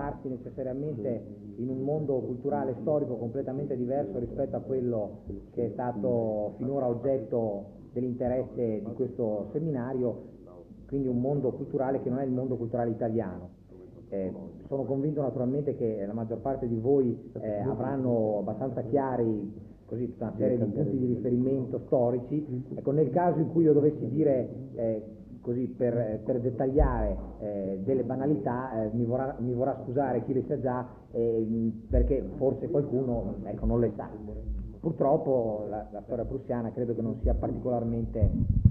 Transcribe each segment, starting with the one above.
trovarsi necessariamente in un mondo culturale storico completamente diverso rispetto a quello che è stato finora oggetto dell'interesse di questo seminario, quindi un mondo culturale che non è il mondo culturale italiano. Sono convinto naturalmente che la maggior parte di voi avranno abbastanza chiari così tutta una serie di punti di riferimento storici. Ecco, nel caso in cui io dovessi dire così per dettagliare delle banalità, mi vorrà scusare chi le sa già, perché forse qualcuno ecco, non le sa. Purtroppo la storia prussiana credo che non sia particolarmente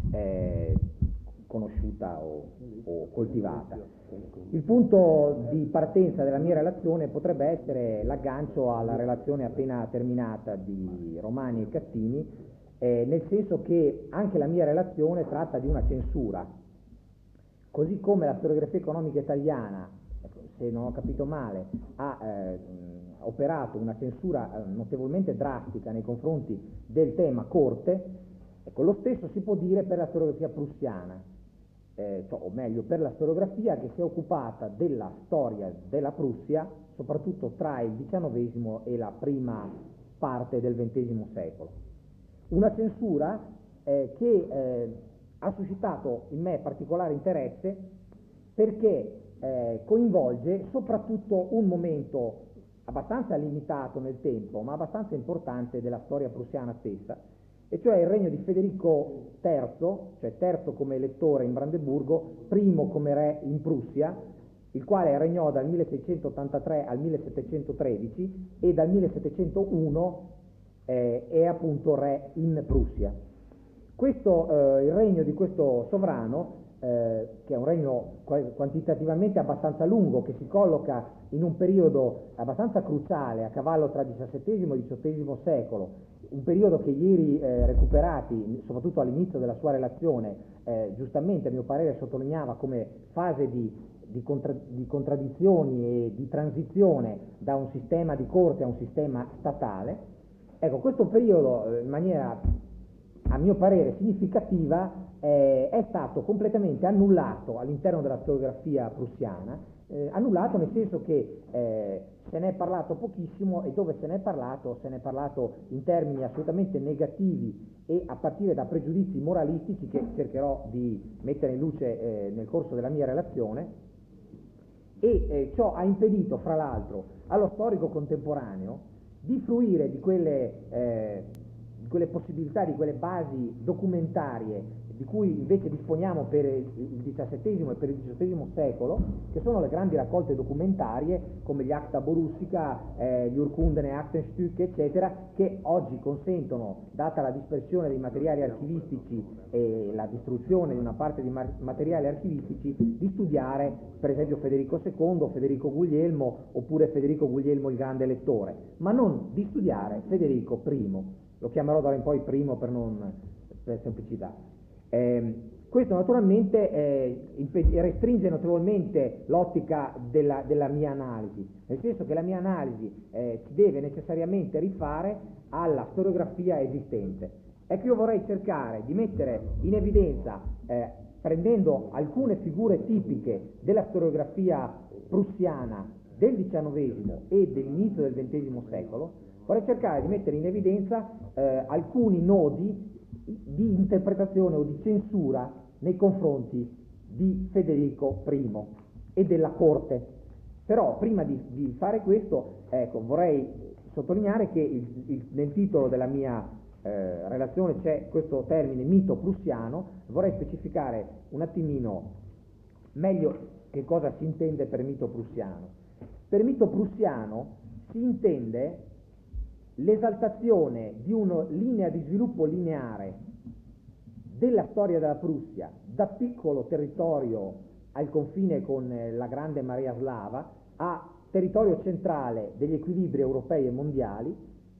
conosciuta o coltivata. Il punto di partenza della mia relazione potrebbe essere l'aggancio alla relazione appena terminata di Romani e Cattini, nel senso che anche la mia relazione tratta di una censura, così come la storiografia economica italiana, se non ho capito male, ha operato una censura notevolmente drastica nei confronti del tema corte. Ecco, lo stesso si può dire per la storiografia prussiana. O meglio per la storiografia che si è occupata della storia della Prussia, soprattutto tra il XIX e la prima parte del XX secolo. Una censura che ha suscitato in me particolare interesse perché coinvolge soprattutto un momento abbastanza limitato nel tempo, ma abbastanza importante della storia prussiana stessa, e cioè il regno di Federico III, cioè terzo come elettore in Brandeburgo, primo come re in Prussia, il quale regnò dal 1683 al 1713 e dal 1701 è appunto re in Prussia. Il regno di questo sovrano, che è un regno quantitativamente abbastanza lungo, che si colloca in un periodo abbastanza cruciale a cavallo tra XVII e XVIII secolo, un periodo che ieri recuperati, soprattutto all'inizio della sua relazione, giustamente a mio parere sottolineava come fase di contraddizioni e di transizione da un sistema di corte a un sistema statale. Ecco, questo periodo in maniera a mio parere significativa è stato completamente annullato all'interno della storiografia prussiana, annullato nel senso che se ne è parlato pochissimo, e dove se ne è parlato in termini assolutamente negativi e a partire da pregiudizi moralistici che cercherò di mettere in luce nel corso della mia relazione, e ciò ha impedito fra l'altro allo storico contemporaneo di fruire di quelle possibilità, di quelle basi documentarie di cui invece disponiamo per il XVII e per il XVIII secolo, che sono le grandi raccolte documentarie come gli Acta Borussica, gli Urkundene Aktenstücke, eccetera, che oggi consentono, data la dispersione dei materiali archivistici e la distruzione di una parte di materiali archivistici, di studiare per esempio Federico II, Federico Guglielmo oppure Federico Guglielmo il Grande Lettore, ma non di studiare Federico I. Lo chiamerò d'ora in poi primo per semplicità. Questo naturalmente restringe notevolmente l'ottica della mia analisi, nel senso che la mia analisi si deve necessariamente rifare alla storiografia esistente. Ecco, io vorrei cercare di mettere in evidenza, prendendo alcune figure tipiche della storiografia prussiana del XIX e dell'inizio del XX secolo, vorrei cercare di mettere in evidenza alcuni nodi di interpretazione o di censura nei confronti di Federico I e della corte. Però prima di fare questo, ecco, vorrei sottolineare che nel titolo della mia relazione c'è questo termine mito prussiano. Vorrei specificare un attimino meglio che cosa si intende per mito prussiano. Per mito prussiano si intende l'esaltazione di una linea di sviluppo lineare della storia della Prussia da piccolo territorio al confine con la grande marea slava a territorio centrale degli equilibri europei e mondiali,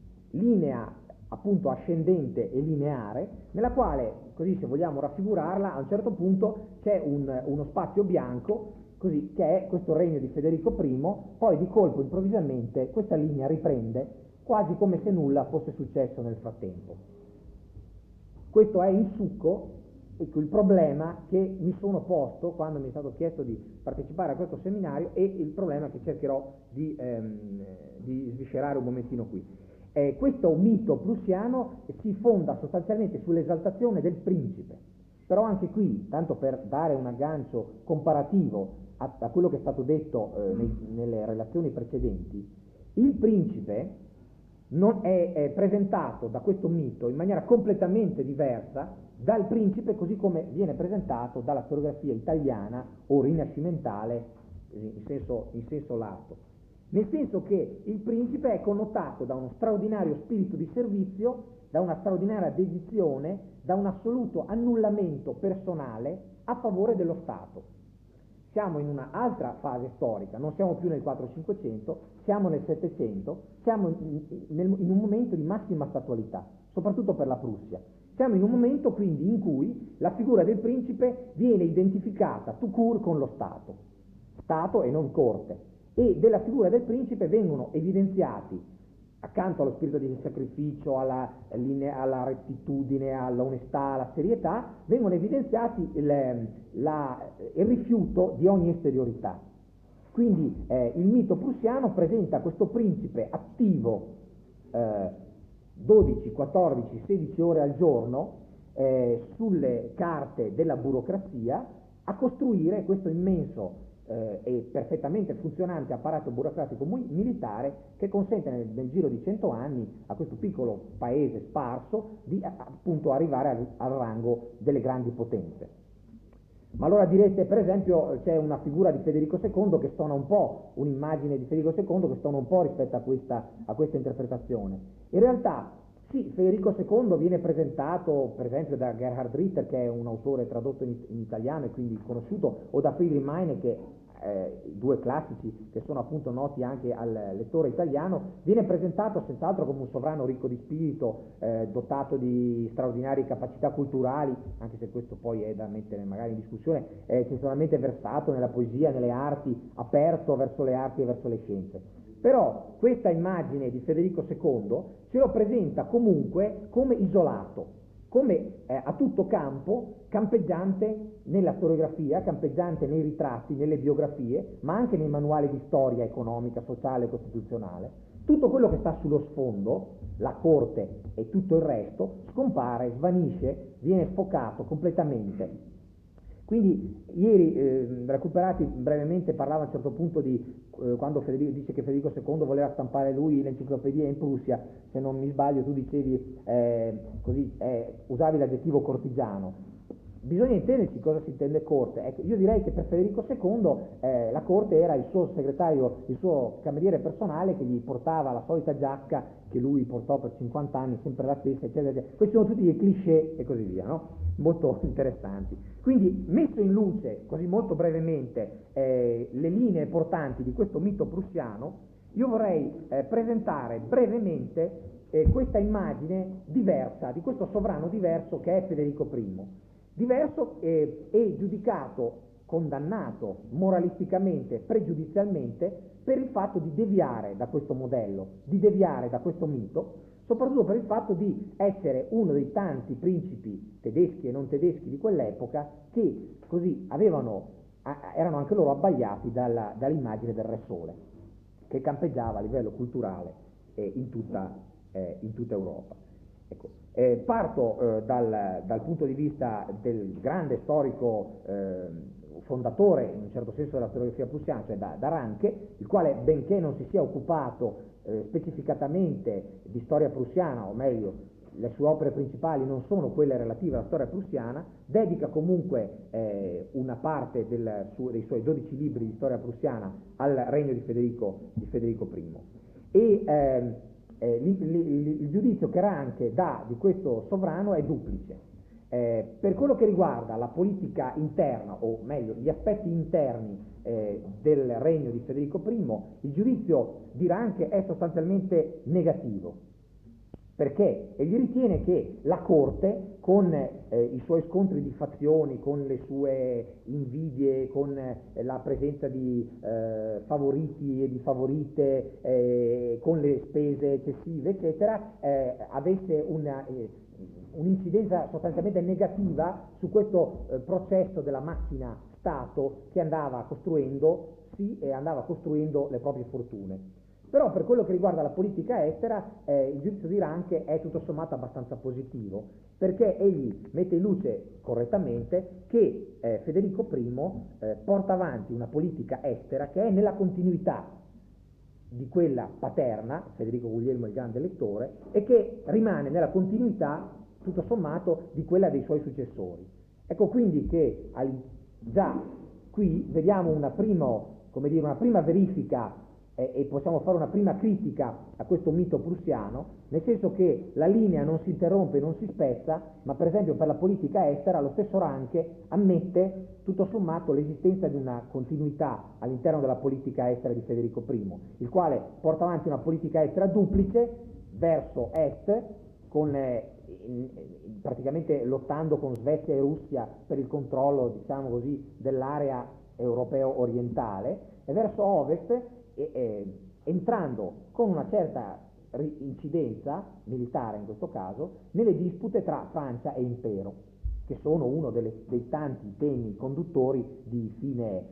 linea appunto ascendente e lineare, nella quale, così se vogliamo raffigurarla, a un certo punto c'è uno spazio bianco, così, che è questo regno di Federico I, poi di colpo improvvisamente questa linea riprende quasi come se nulla fosse successo nel frattempo. Questo è in succo ecco, il problema che mi sono posto quando mi è stato chiesto di partecipare a questo seminario e il problema che cercherò di sviscerare un momentino qui. Questo mito prussiano si fonda sostanzialmente sull'esaltazione del principe, però anche qui, tanto per dare un aggancio comparativo a quello che è stato detto nelle relazioni precedenti, il principe non è presentato da questo mito in maniera completamente diversa dal principe così come viene presentato dalla storiografia italiana o rinascimentale in senso lato. Nel senso che il principe è connotato da uno straordinario spirito di servizio, da una straordinaria dedizione, da un assoluto annullamento personale a favore dello Stato. Siamo in un'altra fase storica, non siamo più nel 400-500, siamo nel 700, siamo in un momento di massima statualità, soprattutto per la Prussia. Siamo in un momento quindi in cui la figura del principe viene identificata tout court con lo Stato e non corte, e della figura del principe vengono evidenziati, accanto allo spirito di sacrificio, alla rettitudine, all'onestà, alla serietà, vengono evidenziati il rifiuto di ogni esteriorità. Quindi il mito prussiano presenta questo principe attivo 12, 14, 16 ore al giorno sulle carte della burocrazia a costruire questo immenso e perfettamente funzionante apparato burocratico militare che consente nel giro di 100 anni a questo piccolo paese sparso di appunto arrivare al rango delle grandi potenze. Ma allora direte, per esempio, c'è una figura di Federico II che stona un po', un'immagine di Federico II che stona un po' rispetto a questa interpretazione. In realtà, sì, Federico II viene presentato, per esempio, da Gerhard Ritter, che è un autore tradotto in italiano e quindi conosciuto, o da Friedrich Meine, che due classici che sono appunto noti anche al lettore italiano, viene presentato senz'altro come un sovrano ricco di spirito, dotato di straordinarie capacità culturali, anche se questo poi è da mettere magari in discussione, eccessivamente versato nella poesia, nelle arti, aperto verso le arti e verso le scienze. Però questa immagine di Federico II ce lo presenta comunque come isolato, come a tutto campo, campeggiante nella storiografia, campeggiante nei ritratti, nelle biografie, ma anche nei manuali di storia economica, sociale e costituzionale. Tutto quello che sta sullo sfondo, la corte e tutto il resto, scompare, svanisce, viene sfocato completamente. Quindi ieri, recuperati brevemente, parlava a un certo punto di quando dice che Federico II voleva stampare lui l'enciclopedia in Prussia, se non mi sbaglio tu dicevi usavi l'aggettivo cortigiano. Bisogna intenderci cosa si intende corte. Ecco, io direi che per Federico II la corte era il suo segretario, il suo cameriere personale che gli portava la solita giacca che lui portò per 50 anni, sempre la stessa, eccetera, eccetera. Questi sono tutti dei cliché e così via, no? Molto interessanti. Quindi, messo in luce, così molto brevemente, le linee portanti di questo mito prussiano, io vorrei presentare brevemente questa immagine diversa, di questo sovrano diverso che è Federico I. Diverso e giudicato, condannato moralisticamente, pregiudizialmente, per il fatto di deviare da questo modello, di deviare da questo mito, soprattutto per il fatto di essere uno dei tanti principi tedeschi e non tedeschi di quell'epoca che così erano anche loro abbagliati dall'immagine del Re Sole, che campeggiava a livello culturale in tutta Europa. Ecco, parto dal punto di vista del grande storico fondatore, in un certo senso, della storiografia prussiana, cioè da Ranke, il quale, benché non si sia occupato specificatamente di storia prussiana, o meglio, le sue opere principali non sono quelle relative alla storia prussiana, dedica comunque una parte dei suoi 12 libri di storia prussiana al regno di Federico I. E il giudizio che Ranke dà di questo sovrano è duplice. Per quello che riguarda la politica interna, o meglio gli aspetti interni del regno di Federico I, il giudizio di Ranke è sostanzialmente negativo. Perché? Egli ritiene che la corte, con i suoi scontri di fazioni, con le sue invidie, con la presenza di favoriti e di favorite, con le spese eccessive, eccetera, avesse un'incidenza sostanzialmente negativa su questo processo della macchina Stato che andava costruendosi e andava costruendo le proprie fortune. Però per quello che riguarda la politica estera, il giudizio di Ranke è tutto sommato abbastanza positivo, perché egli mette in luce correttamente che Federico I porta avanti una politica estera che è nella continuità di quella paterna, Federico Guglielmo il Grande Elettore, e che rimane nella continuità, tutto sommato, di quella dei suoi successori. Ecco quindi che già qui vediamo una prima verifica e possiamo fare una prima critica a questo mito prussiano, nel senso che la linea non si interrompe, non si spezza, ma per esempio per la politica estera lo stesso Ranke ammette tutto sommato l'esistenza di una continuità all'interno della politica estera di Federico I, il quale porta avanti una politica estera duplice verso est, praticamente lottando con Svezia e Russia per il controllo, diciamo così, dell'area europeo orientale, e verso ovest entrando con una certa incidenza militare in questo caso nelle dispute tra Francia e Impero, che sono uno dei tanti temi conduttori di fine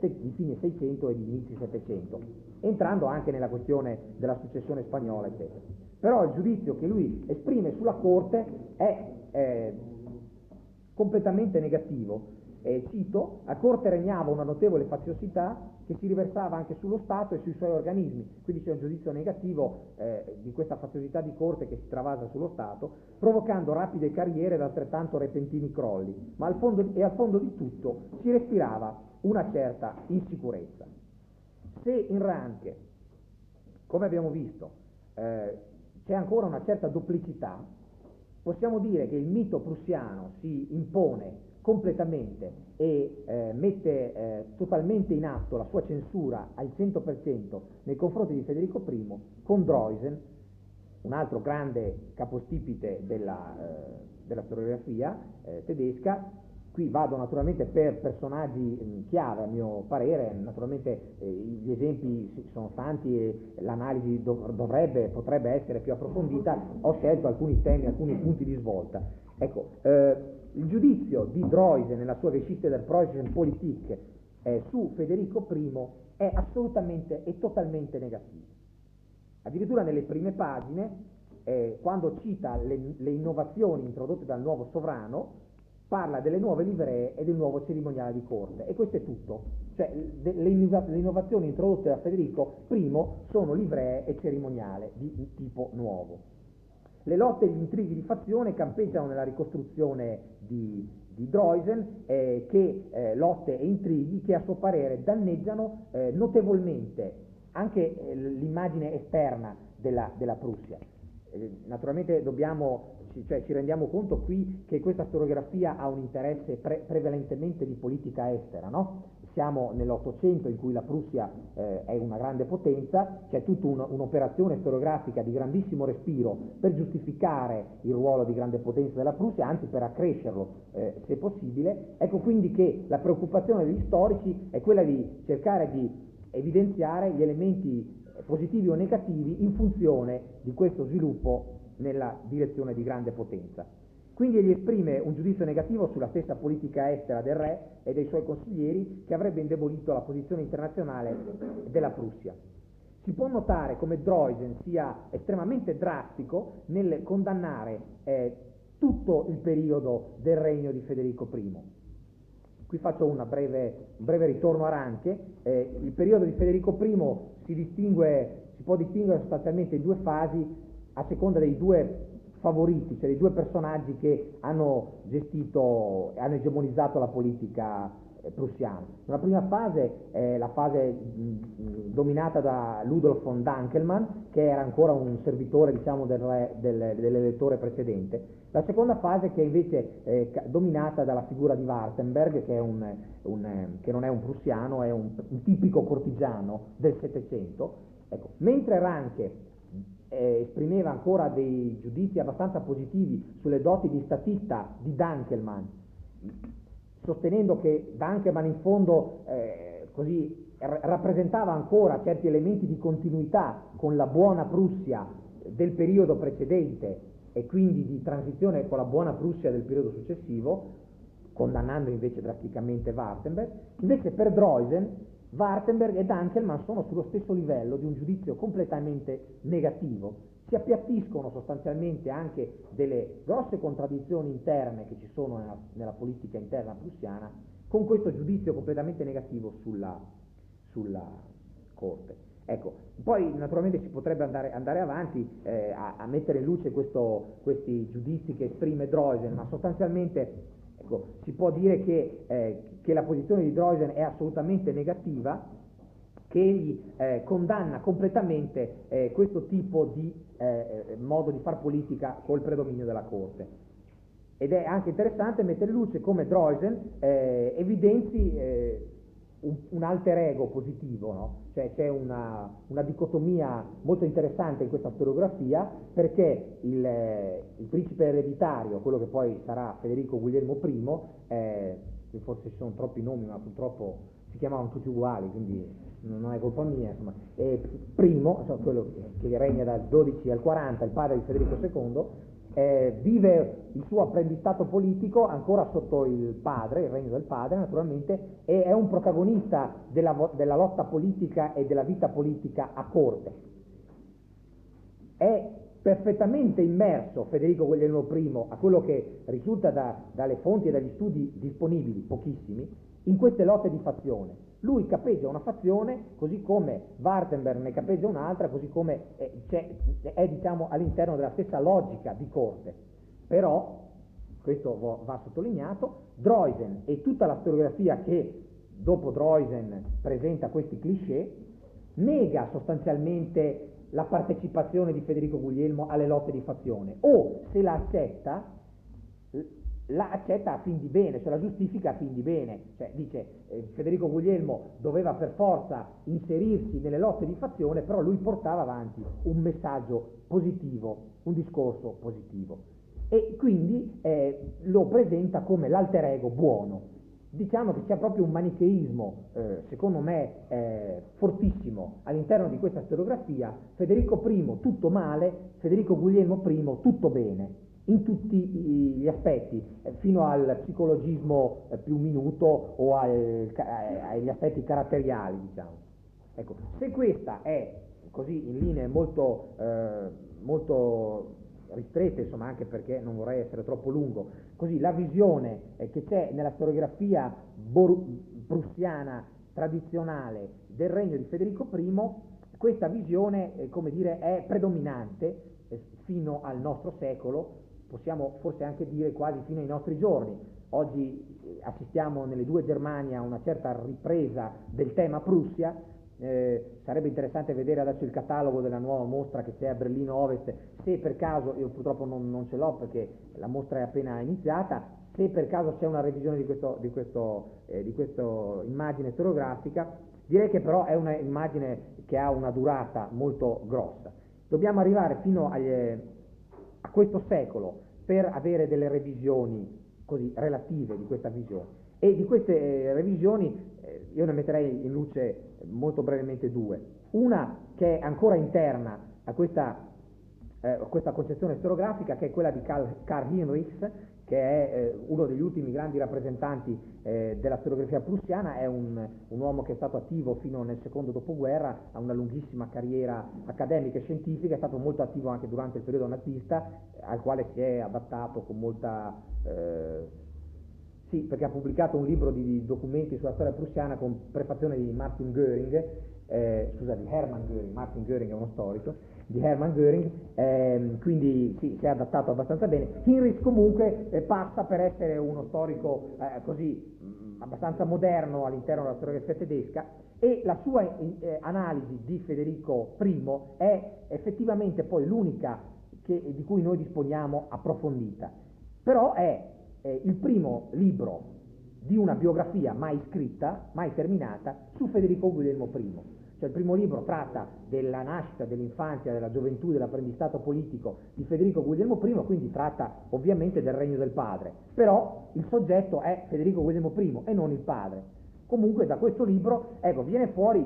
600 e di inizi 700, entrando anche nella questione della successione spagnola, eccetera. Però il giudizio che lui esprime sulla corte è completamente negativo. Cito: a corte regnava una notevole faziosità che si riversava anche sullo Stato e sui suoi organismi. Quindi c'è un giudizio negativo di questa faziosità di corte che si travasa sullo Stato, provocando rapide carriere ed altrettanto repentini crolli, ma al fondo di tutto si respirava una certa insicurezza. Se in Ranke, come abbiamo visto, c'è ancora una certa duplicità, possiamo dire che il mito prussiano si impone completamente e mette totalmente in atto la sua censura al 100% nei confronti di Federico I, con Droysen, un altro grande capostipite della storiografia tedesca. Qui vado naturalmente per personaggi chiave a mio parere, naturalmente gli esempi sono tanti e l'analisi potrebbe essere più approfondita. Ho scelto alcuni temi, alcuni punti di svolta. Ecco, il giudizio di Droysen nella sua Geschichte der preußischen Politik su Federico I è assolutamente e totalmente negativo. Addirittura nelle prime pagine, quando cita le innovazioni introdotte dal nuovo sovrano, parla delle nuove livree e del nuovo cerimoniale di corte, e questo è tutto. Cioè le innovazioni introdotte da Federico I sono livree e cerimoniale di tipo nuovo. Le lotte e gli intrighi di fazione campeggiano nella ricostruzione di Droysen, che lotte e intrighi che a suo parere danneggiano notevolmente anche l'immagine esterna della Prussia. Naturalmente ci rendiamo conto qui che questa storiografia ha un interesse prevalentemente di politica estera, no? Siamo nell'Ottocento in cui la Prussia è una grande potenza, c'è tutta un'operazione storiografica di grandissimo respiro per giustificare il ruolo di grande potenza della Prussia, anzi per accrescerlo se possibile. Ecco quindi che la preoccupazione degli storici è quella di cercare di evidenziare gli elementi positivi o negativi in funzione di questo sviluppo nella direzione di grande potenza. Quindi egli esprime un giudizio negativo sulla stessa politica estera del re e dei suoi consiglieri, che avrebbe indebolito la posizione internazionale della Prussia. Si può notare come Droysen sia estremamente drastico nel condannare tutto il periodo del regno di Federico I. Qui faccio un breve ritorno a Ranke. Il periodo di Federico I si può distinguere sostanzialmente in due fasi a seconda dei due favoriti, cioè dei due personaggi che hanno egemonizzato la politica prussiana. Una prima fase è la fase dominata da Ludolf von Dankelmann, che era ancora un servitore, diciamo, dell'elettore precedente. La seconda fase, che invece è dominata dalla figura di Wartenberg, che non è un prussiano, è un tipico cortigiano del Settecento. Ecco, mentre Ranke esprimeva ancora dei giudizi abbastanza positivi sulle doti di statista di Dunkelmann, sostenendo che Dunkelmann in fondo rappresentava ancora certi elementi di continuità con la buona Prussia del periodo precedente e quindi di transizione con la buona Prussia del periodo successivo, condannando invece drasticamente Wartenberg. Invece per Droysen Wartenberg e Dunkelmann sono sullo stesso livello di un giudizio completamente negativo, si appiattiscono sostanzialmente anche delle grosse contraddizioni interne che ci sono nella politica interna prussiana con questo giudizio completamente negativo sulla Corte. Ecco, poi naturalmente si potrebbe andare avanti a mettere in luce questi giudizi che esprime Droysen, ma sostanzialmente si può dire che la posizione di Droysen è assolutamente negativa, che egli condanna completamente questo tipo di modo di far politica col predominio della Corte. Ed è anche interessante mettere in luce come Droysen evidenzi un alter ego positivo, no? Cioè c'è una dicotomia molto interessante in questa storiografia, perché il principe ereditario, quello che poi sarà Federico Guglielmo I, forse ci sono troppi nomi ma purtroppo si chiamavano tutti uguali, quindi non è colpa mia, insomma, primo, quello che regna dal 12 al 40, il padre di Federico II, vive il suo apprendistato politico ancora sotto il padre, il regno del padre naturalmente, e è un protagonista della lotta politica e della vita politica a corte. È perfettamente immerso Federico Guglielmo I, a quello che risulta dalle fonti e dagli studi disponibili, pochissimi, in queste lotte di fazione. Lui capeggia una fazione, così come Wartenberg ne capeggia un'altra, così come è diciamo all'interno della stessa logica di corte. Però, questo va sottolineato, Droysen e tutta la storiografia che dopo Droysen presenta questi cliché, nega sostanzialmente la partecipazione di Federico Guglielmo alle lotte di fazione, o se la accetta a fin di bene, cioè la giustifica a fin di bene, cioè dice Federico Guglielmo doveva per forza inserirsi nelle lotte di fazione, però lui portava avanti un messaggio positivo, un discorso positivo, e quindi lo presenta come l'alter ego buono. Diciamo che c'è proprio un manicheismo, secondo me, fortissimo all'interno di questa storiografia. Federico I tutto male, Federico Guglielmo I tutto bene, in tutti gli aspetti, fino al psicologismo più minuto o agli aspetti caratteriali, diciamo. Ecco, se questa è così in linee molto ristrette, insomma, anche perché non vorrei essere troppo lungo, così la visione che c'è nella storiografia prussiana tradizionale del regno di Federico I, questa visione, come dire, è predominante fino al nostro secolo, possiamo forse anche dire quasi fino ai nostri giorni. Oggi assistiamo nelle due Germanie a una certa ripresa del tema Prussia. Sarebbe interessante vedere adesso il catalogo della nuova mostra che c'è a Berlino Ovest, se per caso, io purtroppo non ce l'ho perché la mostra è appena iniziata, se per caso c'è una revisione di questa immagine storiografica. Direi che però è una immagine che ha una durata molto grossa. Dobbiamo arrivare fino a questo secolo per avere delle revisioni così relative di questa visione, e di queste revisioni io ne metterei in luce molto brevemente due. Una che è ancora interna a questa concezione storiografica, che è quella di Karl Hinrichs, che è uno degli ultimi grandi rappresentanti della storiografia prussiana. È un uomo che è stato attivo fino nel secondo dopoguerra, ha una lunghissima carriera accademica e scientifica, è stato molto attivo anche durante il periodo nazista, al quale si è adattato con molta... sì, perché ha pubblicato un libro di documenti sulla storia prussiana con prefazione di Martin Göring, di Hermann Göring. Martin Göring è uno storico, di Hermann Göring, quindi sì, si è adattato abbastanza bene. Hinrichs comunque passa per essere uno storico abbastanza moderno all'interno della storiografia tedesca, e la sua analisi di Federico I è effettivamente poi l'unica di cui noi disponiamo approfondita, però è il primo libro di una biografia mai scritta, mai terminata, su Federico Guglielmo I. Cioè il primo libro tratta della nascita, dell'infanzia, della gioventù, dell'apprendistato politico di Federico Guglielmo I, quindi tratta ovviamente del regno del padre, però il soggetto è Federico Guglielmo I e non il padre. Comunque da questo libro, ecco, viene fuori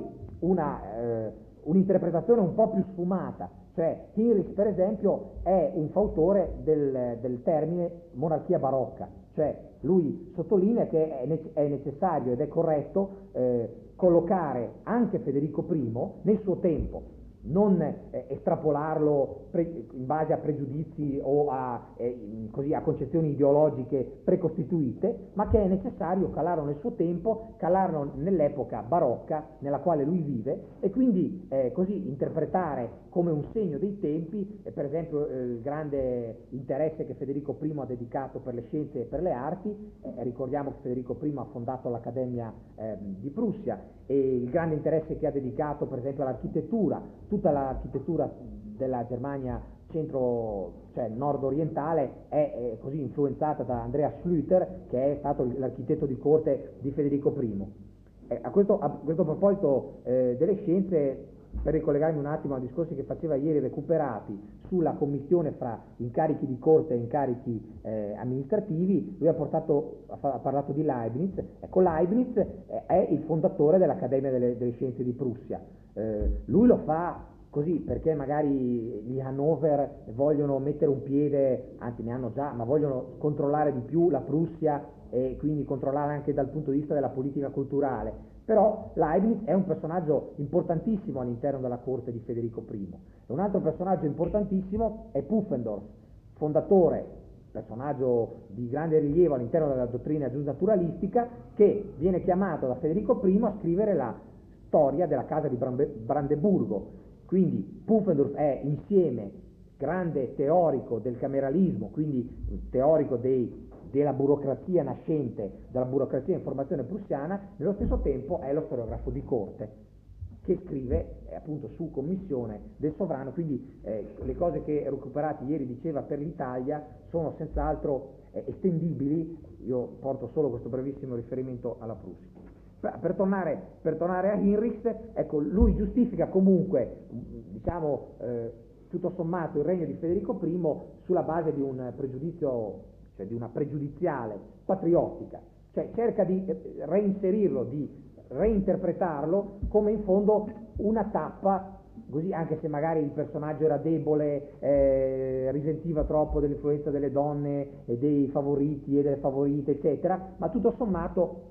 un'interpretazione un po' più sfumata, cioè Hinrich per esempio è un fautore del termine monarchia barocca, cioè lui sottolinea che è necessario ed è corretto collocare anche Federico I nel suo tempo, non estrapolarlo in base a pregiudizi o così, a concezioni ideologiche precostituite, ma che è necessario calarlo nel suo tempo, calarlo nell'epoca barocca nella quale lui vive e quindi così interpretare come un segno dei tempi, per esempio il grande interesse che Federico I ha dedicato per le scienze e per le arti, ricordiamo che Federico I ha fondato l'Accademia di Prussia, e il grande interesse che ha dedicato per esempio all'architettura, tutta l'architettura della Germania cioè nord-orientale è così influenzata da Andreas Schlüter, che è stato l'architetto di corte di Federico I. A questo proposito delle scienze, per ricollegarmi un attimo ai discorsi che faceva ieri Recuperati sulla commissione fra incarichi di corte e incarichi amministrativi, lui ha parlato di Leibniz. Ecco, Leibniz è il fondatore dell'Accademia delle Scienze di Prussia. Lui lo fa così perché magari gli Hannover vogliono mettere un piede, anzi ne hanno già, ma vogliono controllare di più la Prussia e quindi controllare anche dal punto di vista della politica culturale. Però Leibniz è un personaggio importantissimo all'interno della corte di Federico I. E un altro personaggio importantissimo è Pufendorf, fondatore, personaggio di grande rilievo all'interno della dottrina giusnaturalistica, che viene chiamato da Federico I a scrivere la storia della casa di Brandeburgo. Quindi Pufendorf è insieme grande teorico del cameralismo, quindi teorico della burocrazia nascente, della burocrazia in formazione prussiana, nello stesso tempo è lo storiografo di corte, che scrive appunto su commissione del sovrano, quindi le cose che Recuperati ieri diceva per l'Italia sono senz'altro estendibili, io porto solo questo brevissimo riferimento alla Prussia. Per tornare a Hinrichs, ecco, lui giustifica comunque, diciamo, tutto sommato il regno di Federico I sulla base di un pregiudizio, cioè di una pregiudiziale patriottica, cioè cerca di reinserirlo, di reinterpretarlo come in fondo una tappa, così, anche se magari il personaggio era debole, risentiva troppo dell'influenza delle donne e dei favoriti e delle favorite, eccetera, ma tutto sommato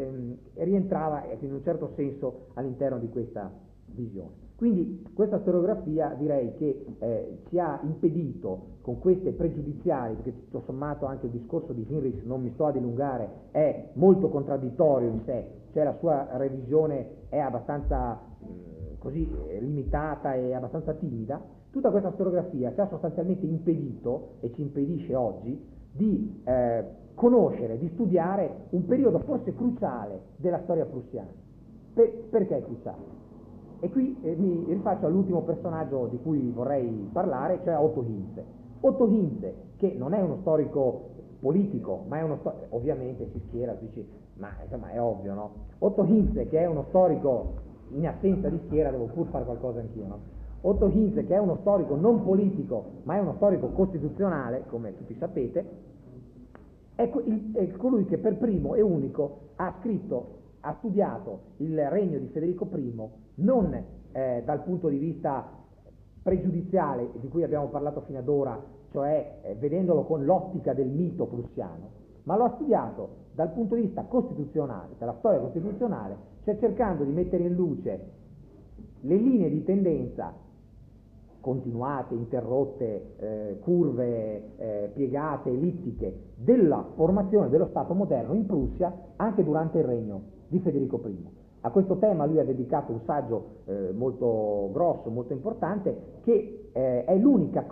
rientrava in un certo senso all'interno di questa visione. Quindi questa storiografia direi che ci ha impedito con queste pregiudiziali, perché tutto sommato anche il discorso di Hinrichs, non mi sto a dilungare, è molto contraddittorio in sé, cioè la sua revisione è abbastanza così limitata e abbastanza timida. Tutta questa storiografia ci ha sostanzialmente impedito, e ci impedisce oggi, di conoscere, di studiare un periodo forse cruciale della storia prussiana. Perché è cruciale? E qui mi rifaccio all'ultimo personaggio di cui vorrei parlare, cioè Otto Hinze. Otto Hinze, che non è uno storico politico, ma è uno storico, ovviamente si schiera, si dice, ma insomma è ovvio, no? Otto Hinze, che è uno storico in assenza di schiera, devo pur fare qualcosa anch'io, no? Otto Hinze, che è uno storico non politico, ma è uno storico costituzionale, come tutti sapete, è colui che per primo e unico ha studiato il regno di Federico I non dal punto di vista pregiudiziale di cui abbiamo parlato fino ad ora, cioè vedendolo con l'ottica del mito prussiano, ma lo ha studiato dal punto di vista costituzionale, dalla storia costituzionale, cioè cercando di mettere in luce le linee di tendenza continuate, interrotte, curve, piegate, ellittiche della formazione dello Stato moderno in Prussia anche durante il regno di Federico I. A questo tema lui ha dedicato un saggio molto grosso, molto importante, che è l'unica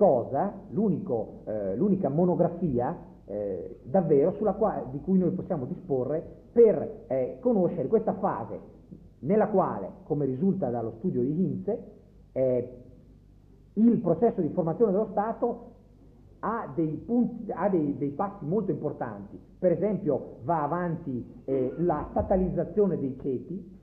monografia davvero di cui noi possiamo disporre per conoscere questa fase nella quale, come risulta dallo studio di Hinze, il processo di formazione dello Stato ha dei passi molto importanti. Per esempio va avanti la statalizzazione dei ceti, cioè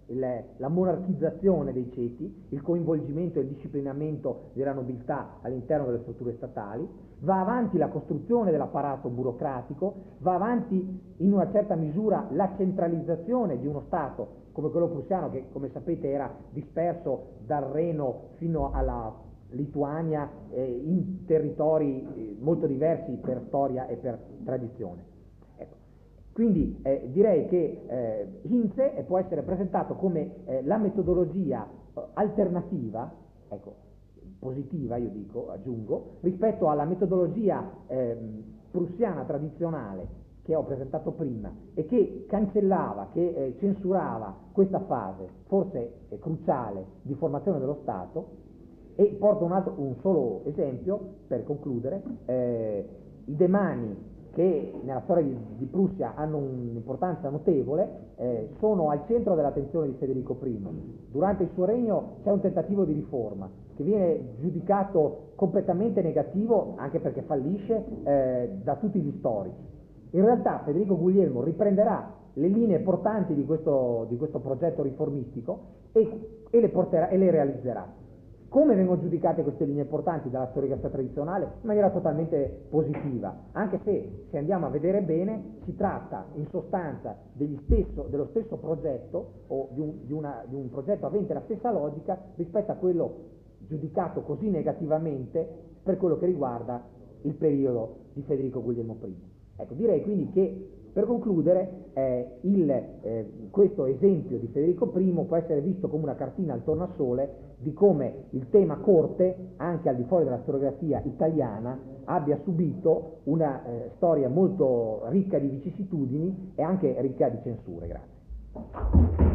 la monarchizzazione dei ceti, il coinvolgimento e il disciplinamento della nobiltà all'interno delle strutture statali, va avanti la costruzione dell'apparato burocratico, va avanti in una certa misura la centralizzazione di uno Stato come quello prussiano, che come sapete era disperso dal Reno fino alla Lituania in territori molto diversi per storia e per tradizione. Ecco. Quindi direi che Hinze può essere presentato come la metodologia alternativa, ecco, positiva io dico, aggiungo, rispetto alla metodologia prussiana tradizionale che ho presentato prima e che cancellava, che censurava questa fase, forse cruciale, di formazione dello Stato. E porto un solo esempio per concludere. I demani, che nella storia di Prussia hanno un'importanza notevole, sono al centro dell'attenzione di Federico I. Durante il suo regno c'è un tentativo di riforma che viene giudicato completamente negativo, anche perché fallisce, da tutti gli storici. In realtà Federico Guglielmo riprenderà le linee portanti di questo progetto riformistico e le realizzerà. Come vengono giudicate queste linee portanti dalla storiografia tradizionale? In maniera totalmente positiva, anche se andiamo a vedere bene si tratta in sostanza dello stesso progetto o di un progetto avente la stessa logica rispetto a quello giudicato così negativamente per quello che riguarda il periodo di Federico Guglielmo I. Ecco, direi quindi che per concludere questo esempio di Federico I può essere visto come una cartina al tornasole di come il tema corte, anche al di fuori della storiografia italiana, abbia subito una storia molto ricca di vicissitudini e anche ricca di censure. Grazie.